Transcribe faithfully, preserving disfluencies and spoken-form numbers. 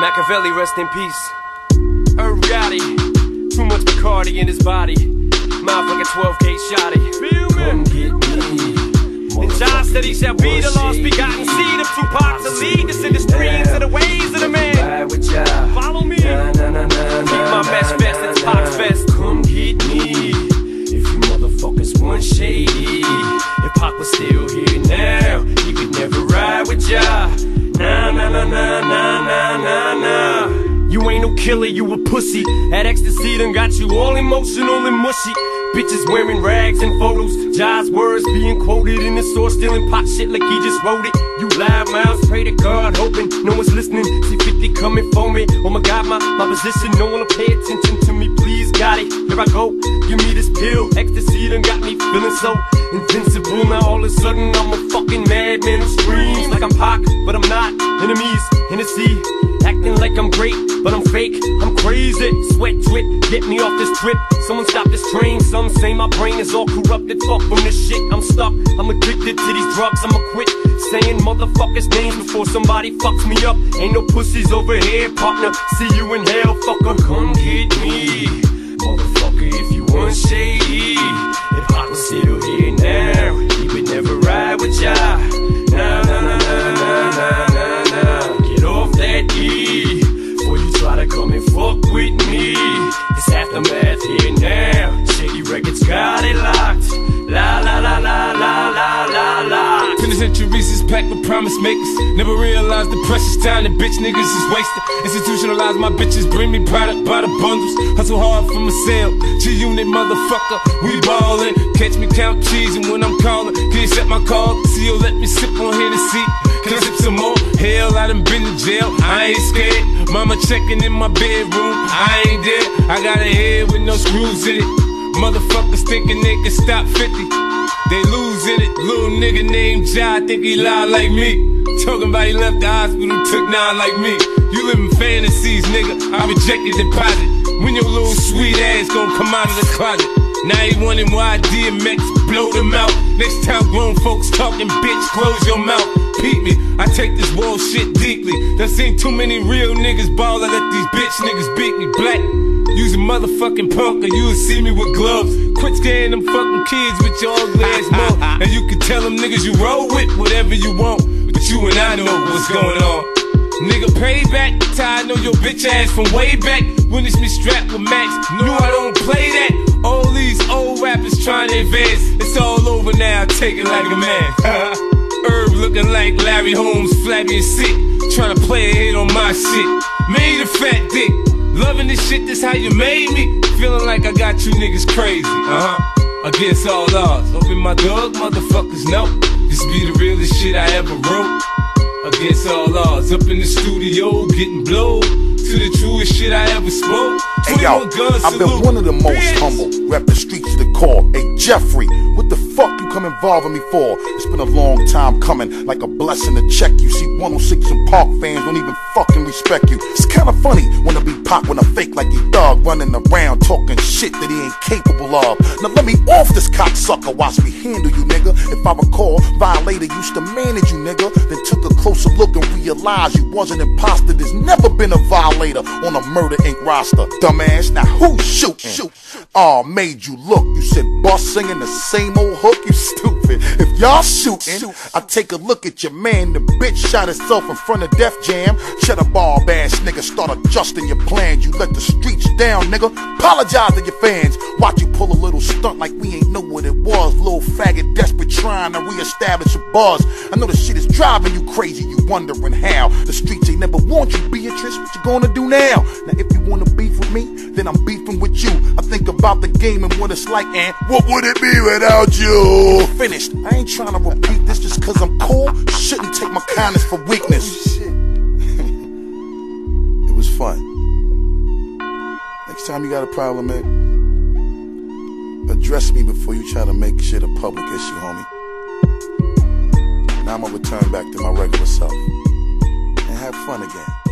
Machiavelli, rest in peace. Irv Gotti, too much Bacardi in his body. Motherfucking twelve K shotty. Come get me. And John said he shall be the lost begotten seed of Tupac to lead us in the streams of the ways of the man. Follow me. Keep my best vest, it's Pac's best. Come get me. If you motherfuckers want shady, if Pac was still here now, he could never ride with ya. Nah, nah, nah, nah, nah, nah, nah, nah. You ain't no killer, you a pussy. That ecstasy done got you all emotional and mushy. Bitches wearing rags and photos, Jai's words being quoted in the store, stealing pot shit like he just wrote it. You loud mouths, pray to God, hoping no one's listening. See fifty coming for me. Oh my God, my, my position, no one will pay attention to me. Please, God, it, here I go. Give me this pill. Ecstasy done got me feeling so invincible. Now all of a sudden I'm a fucking madman who screams like I'm Pac, but I'm not. Enemies in the sea, acting like I'm great, but I'm fake. I'm crazy. Sweat drip, get me off this trip. Someone stop this train. Some say my brain is all corrupted. Fuck from this shit. I'm stuck. I'm addicted to these drugs. I'ma quit saying motherfuckers' names before somebody fucks me up. Ain't no pussies over here, partner. See you in hell, fucker. Come get me, motherfucker. If you want shady, if Pac was still here now, he would never ride with ya. Nah, nah, nah, nah, nah, nah, nah, nah. Get off that E before you try to come and fuck with me. It's aftermath here now. Shady Records got it locked. La la la la la la la la. Penitentiaries is packed with promise makers. Never realized the precious time that bitch niggas is wasted. Institutionalized my bitches, bring me product by the bundles. Hustle hard for my sale. G-Unit motherfucker, we ballin'. Catch me count cheese and when I'm callin', can you accept my call? C O let me sip on Hennessy. Can I sip some more? Hell, I done been to jail. I ain't scared. Mama checking in my bedroom. I ain't there. I got a head with no screws in it. Motherfuckers thinking they can stop fifty. They losing it. Little nigga named Jai think he loud like me. Talking about he left the hospital, took nine like me. You live in fantasies, nigga. I rejected deposit. When your little sweet ass gon' come out of the closet? Now he wanting Y D M X, blow them out. Next time grown folks talking, bitch, close your mouth. Peep me, I take this world shit deeply. Done seen too many real niggas ball, I let these bitch niggas beat me. Black, use a motherfucking punk or you'll see me with gloves. Quit scaring them fucking kids with your ugly ass mouth. And you can tell them niggas you roll with whatever you want, but you and I know what's going on. Nigga, payback, I know your bitch ass from way back. When it's me strapped with Max, knew I don't play that. All these old rappers trying to advance. It's all over now, take it like a man. Irv looking like Larry Holmes, flabby and sick. Trying to play a hit on my shit. Made a fat dick. Loving this shit, this how you made me. Feeling like I got you niggas crazy, uh-huh. Against all odds, open my dog, motherfuckers know. This be the realest shit I ever wrote. Against all odds, up in the studio, getting blowed. To the truest shit I ever spoke. Hey yo, I've been one of the most bitch. humble. Rep the streets to the core. Hey Jeffrey, what the fuck you come involving me for? It's been a long time coming, like a blessing to check you. See one oh six and Park fans don't even fucking respect you. It's kinda funny when I be Pac when I fake like he thug, running around talking shit that he ain't capable of. Now let me off this cocksucker, watch me handle you, nigga. If I recall, Violator used to manage you, nigga. Then took a closer look and realized you wasn't imposter. There's never been a violator on a Murder Incorporated roster. Dumbass, now who's shooting? Shoot. Aw, made you look. You said boss singing the same old hook, you stupid. If y'all shooting, Shoot. I take a look at your man. The bitch shot herself in front of Def Jam. Shut up, ball ass nigga, start adjusting your plans. You let the streets down, nigga. Apologize to your fans. Watch you pull a little stunt like we ain't know what it was. Little faggot desperate trying to reestablish a buzz. I know the shit is driving you crazy, you wondering how. The streets ain't never want you, Beatrice. What you gonna do now? Now if you wanna beef with me, then I'm beefing with you. I think about the game and what it's like, and what would it be without you? Finished. I ain't trying to repeat this just cause I'm cool. Shouldn't take my kindness for weakness. Oh, shit. It was fun. Next time you got a problem, man, address me before you try to make shit a public issue, homie. Now I'm gonna return back to my regular self and have fun again.